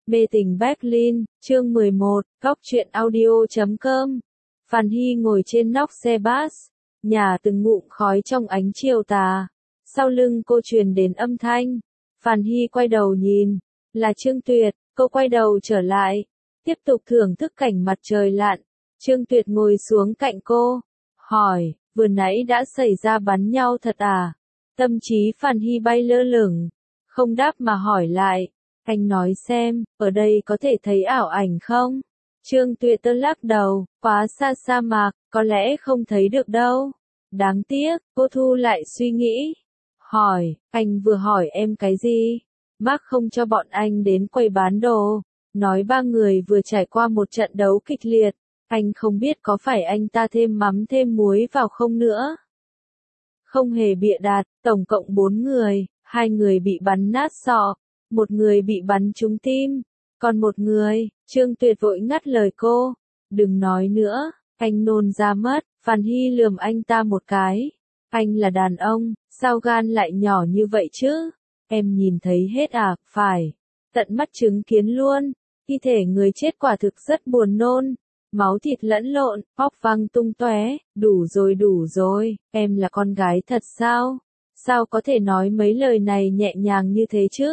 Mê tình Berlin, chương 11, Góc truyện audio.com. Phan Hy ngồi trên nóc xe bus, nhà từng ngụm khói trong ánh chiều tà. Sau lưng cô truyền đến âm thanh. Phan Hy quay đầu nhìn, là Trương Tuyệt. Cô quay đầu trở lại, tiếp tục thưởng thức cảnh mặt trời lặn. Trương Tuyệt ngồi xuống cạnh cô, hỏi, vừa nãy đã xảy ra bắn nhau thật à? Tâm trí Phan Hy bay lơ lửng, không đáp mà hỏi lại. Anh nói xem, ở đây có thể thấy ảo ảnh không? Trương Tuyệt lắc đầu, quá xa sa mạc, có lẽ không thấy được đâu. Đáng tiếc, cô thu lại suy nghĩ. Hỏi, anh vừa hỏi em cái gì? Mark không cho bọn anh đến quầy bán đồ. Nói ba người vừa trải qua một trận đấu kịch liệt. Anh không biết có phải anh ta thêm mắm thêm muối vào không nữa. Không hề bịa đặt, tổng cộng 4 người, 2 người bị bắn nát sọ. Một người bị bắn trúng tim, còn một người, Trương Tuyệt vội ngắt lời cô, đừng nói nữa, anh nôn ra mất. Phan Hy lườm anh ta một cái, anh là đàn ông, sao gan lại nhỏ như vậy chứ? Em nhìn thấy hết à? Phải, tận mắt chứng kiến luôn, thi thể người chết quả thực rất buồn nôn, máu thịt lẫn lộn, óc văng tung tóe. Đủ rồi, em là con gái thật sao? Sao có thể nói mấy lời này nhẹ nhàng như thế chứ?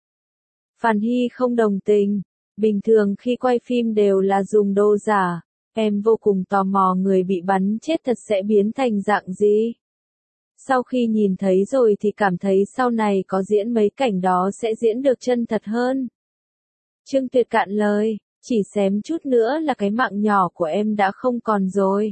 Phan Hy không đồng tình, bình thường khi quay phim đều là dùng đồ giả, em vô cùng tò mò người bị bắn chết thật sẽ biến thành dạng gì. Sau khi nhìn thấy rồi thì cảm thấy sau này có diễn mấy cảnh đó sẽ diễn được chân thật hơn. Trương Tuyệt cạn lời, chỉ xém chút nữa là cái mạng nhỏ của em đã không còn rồi.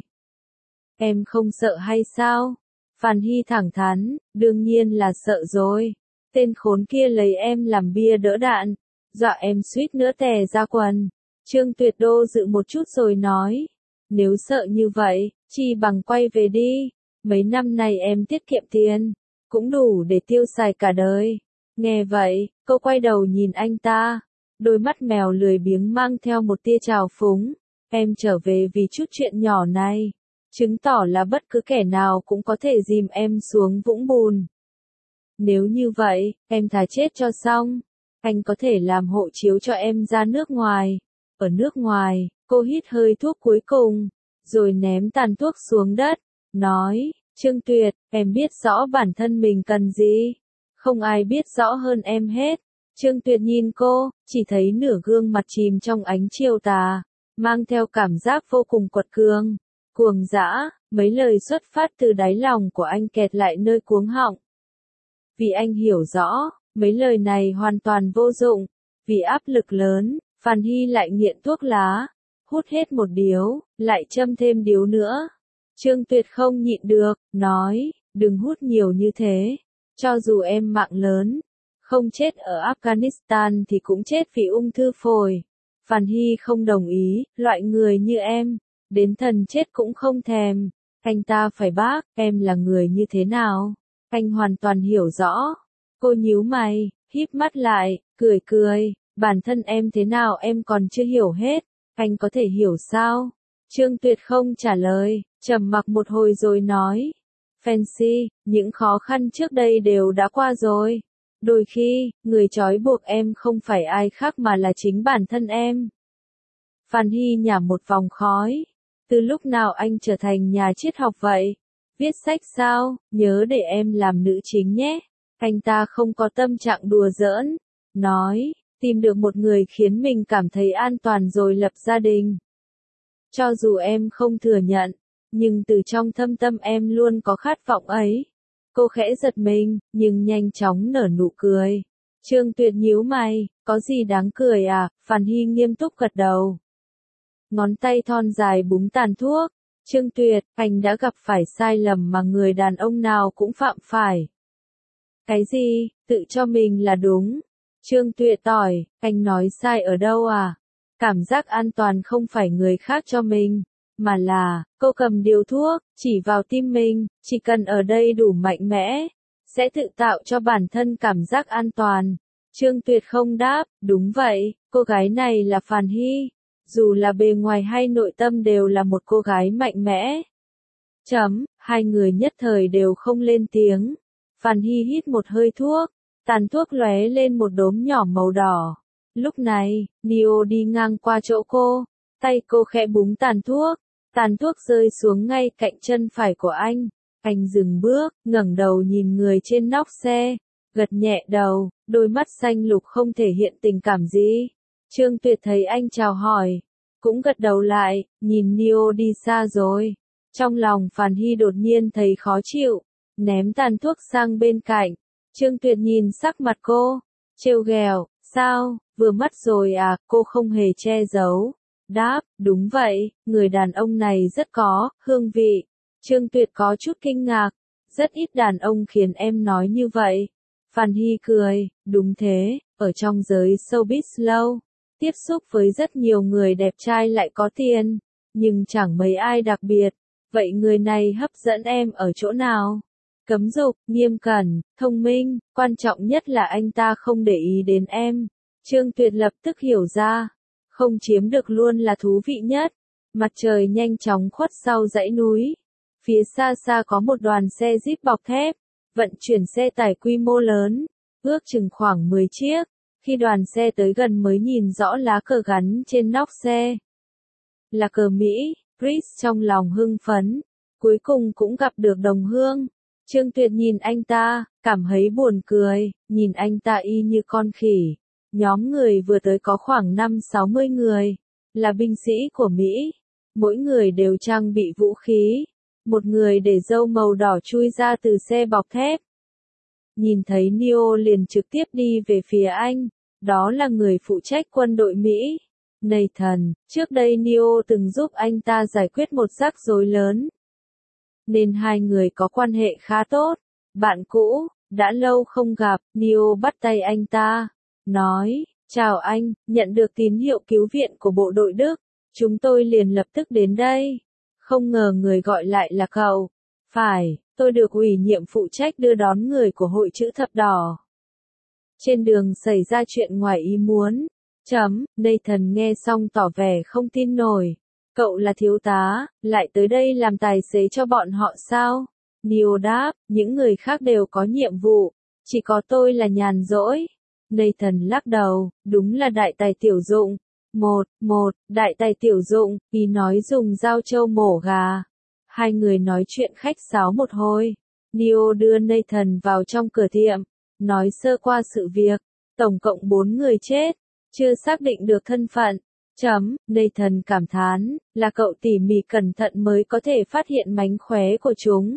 Em không sợ hay sao? Phan Hy thẳng thắn, đương nhiên là sợ rồi. Tên khốn kia lấy em làm bia đỡ đạn, dọa em suýt nữa tè ra quần. Trương Tuyệt do dự một chút rồi nói, nếu sợ như vậy, chi bằng quay về đi. Mấy năm này em tiết kiệm tiền, cũng đủ để tiêu xài cả đời. Nghe vậy, cô quay đầu nhìn anh ta, đôi mắt mèo lười biếng mang theo một tia trào phúng. Em trở về vì chút chuyện nhỏ này, chứng tỏ là bất cứ kẻ nào cũng có thể dìm em xuống vũng bùn. Nếu như vậy, em thà chết cho xong. Anh có thể làm hộ chiếu cho em ra nước ngoài. Ở nước ngoài, cô hít hơi thuốc cuối cùng, rồi ném tàn thuốc xuống đất, nói, Trương Tuyệt, em biết rõ bản thân mình cần gì. Không ai biết rõ hơn em hết. Trương Tuyệt nhìn cô, chỉ thấy nửa gương mặt chìm trong ánh chiều tà, mang theo cảm giác vô cùng quật cường, cuồng dã. Mấy lời xuất phát từ đáy lòng của anh kẹt lại nơi cuống họng. Vì anh hiểu rõ, mấy lời này hoàn toàn vô dụng. Vì áp lực lớn, Phan Hy lại nghiện thuốc lá, hút hết một điếu, lại châm thêm điếu nữa. Trương Tuyệt không nhịn được, nói, đừng hút nhiều như thế. Cho dù em mạng lớn, không chết ở Afghanistan thì cũng chết vì ung thư phổi. Phan Hy không đồng ý, loại người như em, đến thần chết cũng không thèm. Anh ta phải bác, em là người như thế nào? Anh hoàn toàn hiểu rõ. Cô nhíu mày, híp mắt lại, cười, bản thân em thế nào em còn chưa hiểu hết, anh có thể hiểu sao? Trương Tuyệt không trả lời, trầm mặc một hồi rồi nói, Fancy, những khó khăn trước đây đều đã qua rồi. Đôi khi, người trói buộc em không phải ai khác mà là chính bản thân em. Phan Hy nhả một vòng khói. Từ lúc nào anh trở thành nhà triết học vậy? Viết sách sao? Nhớ để em làm nữ chính nhé. Anh ta không có tâm trạng đùa giỡn. Nói, tìm được một người khiến mình cảm thấy an toàn rồi lập gia đình. Cho dù em không thừa nhận, nhưng từ trong thâm tâm em luôn có khát vọng ấy. Cô khẽ giật mình, nhưng nhanh chóng nở nụ cười. Trương Tuyệt nhíu mày, có gì đáng cười à? Phan Hy nghiêm túc gật đầu. Ngón tay thon dài búng tàn thuốc. Trương Tuyệt, anh đã gặp phải sai lầm mà người đàn ông nào cũng phạm phải. Cái gì? Tự cho mình là đúng. Trương Tuyệt tỏi, anh nói sai ở đâu à? Cảm giác an toàn không phải người khác cho mình, mà là, cô cầm điếu thuốc, chỉ vào tim mình, chỉ cần ở đây đủ mạnh mẽ, sẽ tự tạo cho bản thân cảm giác an toàn. Trương Tuyệt không đáp, đúng vậy, cô gái này là Phan Hy. Dù là bề ngoài hay nội tâm đều là một cô gái mạnh mẽ. Hai người nhất thời đều không lên tiếng. Phan Hy hít một hơi thuốc, tàn thuốc lóe lên một đốm nhỏ màu đỏ. Lúc này, Neo đi ngang qua chỗ cô, tay cô khẽ búng tàn thuốc rơi xuống ngay cạnh chân phải của anh. Anh dừng bước, ngẩng đầu nhìn người trên nóc xe, gật nhẹ đầu, đôi mắt xanh lục không thể hiện tình cảm gì. Trương Tuyệt thấy anh chào hỏi, cũng gật đầu lại, nhìn Neo đi xa rồi. Trong lòng Phàn Hy đột nhiên thấy khó chịu, ném tàn thuốc sang bên cạnh. Trương Tuyệt nhìn sắc mặt cô, trêu ghẹo, sao, vừa mất rồi à, cô không hề che giấu. Đáp, đúng vậy, người đàn ông này rất có hương vị. Trương Tuyệt có chút kinh ngạc, rất ít đàn ông khiến em nói như vậy. Phàn Hy cười, đúng thế, ở trong giới showbiz lâu, tiếp xúc với rất nhiều người đẹp trai lại có tiền, nhưng chẳng mấy ai đặc biệt. Vậy người này hấp dẫn em ở chỗ nào? Cấm dục, nghiêm cẩn, thông minh, quan trọng nhất là anh ta không để ý đến em. Trương Tuyệt lập tức hiểu ra, không chiếm được luôn là thú vị nhất. Mặt trời nhanh chóng khuất sau dãy núi. Phía xa xa có một đoàn xe jeep bọc thép, vận chuyển xe tải quy mô lớn, ước chừng khoảng 10 chiếc. Khi đoàn xe tới gần mới nhìn rõ lá cờ gắn trên nóc xe. Là cờ Mỹ, Chris trong lòng hưng phấn, cuối cùng cũng gặp được đồng hương. Trương Tuyệt nhìn anh ta, cảm thấy buồn cười, nhìn anh ta y như con khỉ. Nhóm người vừa tới có khoảng 50-60 người, là binh sĩ của Mỹ. Mỗi người đều trang bị vũ khí. Một người để râu màu đỏ chui ra từ xe bọc thép. Nhìn thấy Neo liền trực tiếp đi về phía anh. Đó là người phụ trách quân đội Mỹ. Nathan, trước đây Neo từng giúp anh ta giải quyết một rắc rối lớn. Nên hai người có quan hệ khá tốt. Bạn cũ, đã lâu không gặp, Neo bắt tay anh ta. Nói, chào anh, nhận được tín hiệu cứu viện của bộ đội Đức. Chúng tôi liền lập tức đến đây. Không ngờ người gọi lại là cậu. Phải, tôi được ủy nhiệm phụ trách đưa đón người của Hội Chữ Thập Đỏ. Trên đường xảy ra chuyện ngoài ý muốn. Nathan nghe xong tỏ vẻ không tin nổi. Cậu là thiếu tá, lại tới đây làm tài xế cho bọn họ sao? Neo đáp, những người khác đều có nhiệm vụ, chỉ có tôi là nhàn rỗi. Nathan lắc đầu, đúng là đại tài tiểu dụng. Đại tài tiểu dụng, ý nói dùng dao trâu mổ gà. Hai người nói chuyện khách sáo một hồi. Neo đưa Nathan vào trong cửa tiệm, nói sơ qua sự việc. Tổng cộng 4 người chết, chưa xác định được thân phận. Nathan cảm thán, là cậu tỉ mỉ cẩn thận mới có thể phát hiện mánh khóe của chúng.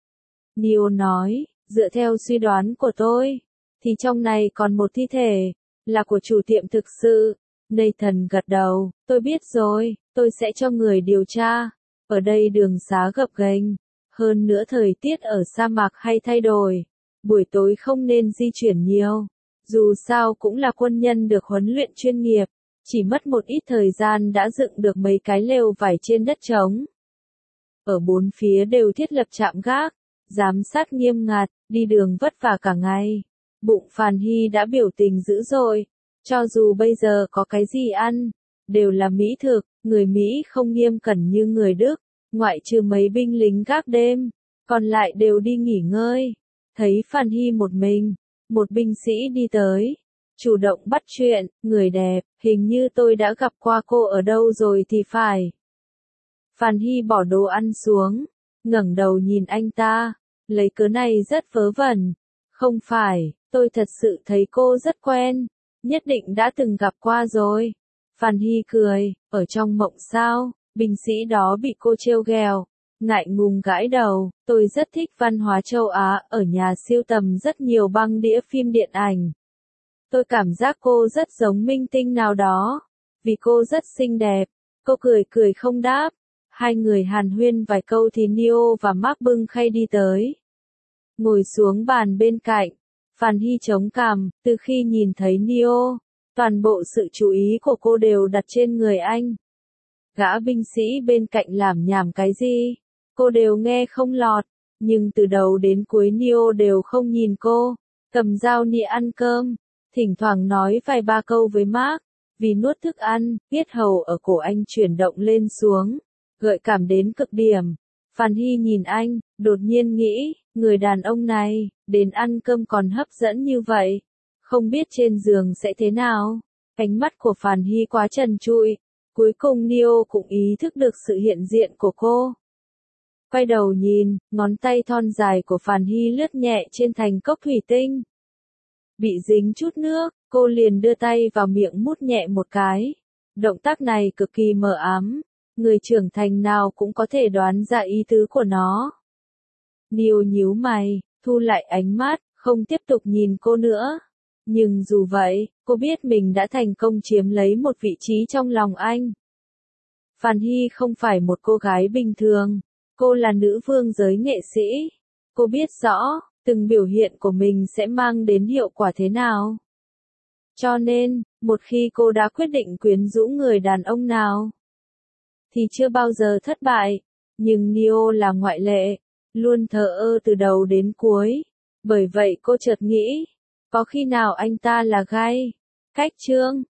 Neo nói, dựa theo suy đoán của tôi, thì trong này còn một thi thể, là của chủ tiệm thực sự. Nathan gật đầu, tôi biết rồi, tôi sẽ cho người điều tra. Ở đây đường xá gập ghềnh, hơn nữa thời tiết ở sa mạc hay thay đổi. Buổi tối không nên di chuyển nhiều. Dù sao cũng là quân nhân được huấn luyện chuyên nghiệp, chỉ mất một ít thời gian đã dựng được mấy cái lều vải trên đất trống. Ở bốn phía đều thiết lập trạm gác, giám sát nghiêm ngặt, đi đường vất vả cả ngày. Bụng Phàn Hy đã biểu tình dữ dội, cho dù bây giờ có cái gì ăn, đều là mỹ thực, người Mỹ không nghiêm cẩn như người Đức, ngoại trừ mấy binh lính gác đêm, còn lại đều đi nghỉ ngơi. Thấy Phàn Hy một mình, một binh sĩ đi tới, chủ động bắt chuyện, người đẹp, hình như tôi đã gặp qua cô ở đâu rồi thì phải. Phàn Hy bỏ đồ ăn xuống, ngẩng đầu nhìn anh ta, lấy cớ này rất vớ vẩn. Không phải, tôi thật sự thấy cô rất quen, nhất định đã từng gặp qua rồi. Phàn Hy cười, ở trong mộng sao, binh sĩ đó bị cô trêu ghẹo, ngại ngùng gãi đầu, tôi rất thích văn hóa châu Á, ở nhà sưu tầm rất nhiều băng đĩa phim điện ảnh. Tôi cảm giác cô rất giống minh tinh nào đó, vì cô rất xinh đẹp. Cô cười cười không đáp. Hai người hàn huyên vài câu thì Neo và Mark bưng khay đi tới. Ngồi xuống bàn bên cạnh, Phàn Hy chống cằm, từ khi nhìn thấy Neo, toàn bộ sự chú ý của cô đều đặt trên người anh. Gã binh sĩ bên cạnh làm nhảm cái gì, cô đều nghe không lọt, nhưng từ đầu đến cuối Neo đều không nhìn cô, cầm dao nĩa ăn cơm, thỉnh thoảng nói vài ba câu với Mark, vì nuốt thức ăn, yết hầu ở cổ anh chuyển động lên xuống, gợi cảm đến cực điểm. Phàn Hy nhìn anh, đột nhiên nghĩ, người đàn ông này, đến ăn cơm còn hấp dẫn như vậy, không biết trên giường sẽ thế nào. Ánh mắt của Phàn Hy quá trần trụi. Cuối cùng Neo cũng ý thức được sự hiện diện của cô. Quay đầu nhìn, ngón tay thon dài của Phàn Hy lướt nhẹ trên thành cốc thủy tinh. Bị dính chút nước, cô liền đưa tay vào miệng mút nhẹ một cái. Động tác này cực kỳ mờ ám, người trưởng thành nào cũng có thể đoán ra ý tứ của nó. Neo nhíu mày, thu lại ánh mắt, không tiếp tục nhìn cô nữa. Nhưng dù vậy, cô biết mình đã thành công chiếm lấy một vị trí trong lòng anh. Phàn Hy không phải một cô gái bình thường, cô là nữ vương giới nghệ sĩ. Cô biết rõ, từng biểu hiện của mình sẽ mang đến hiệu quả thế nào. Cho nên, một khi cô đã quyết định quyến rũ người đàn ông nào, thì chưa bao giờ thất bại. Nhưng Neo là ngoại lệ, luôn thờ ơ từ đầu đến cuối. Bởi vậy cô chợt nghĩ, có khi nào anh ta là gay? Cách chương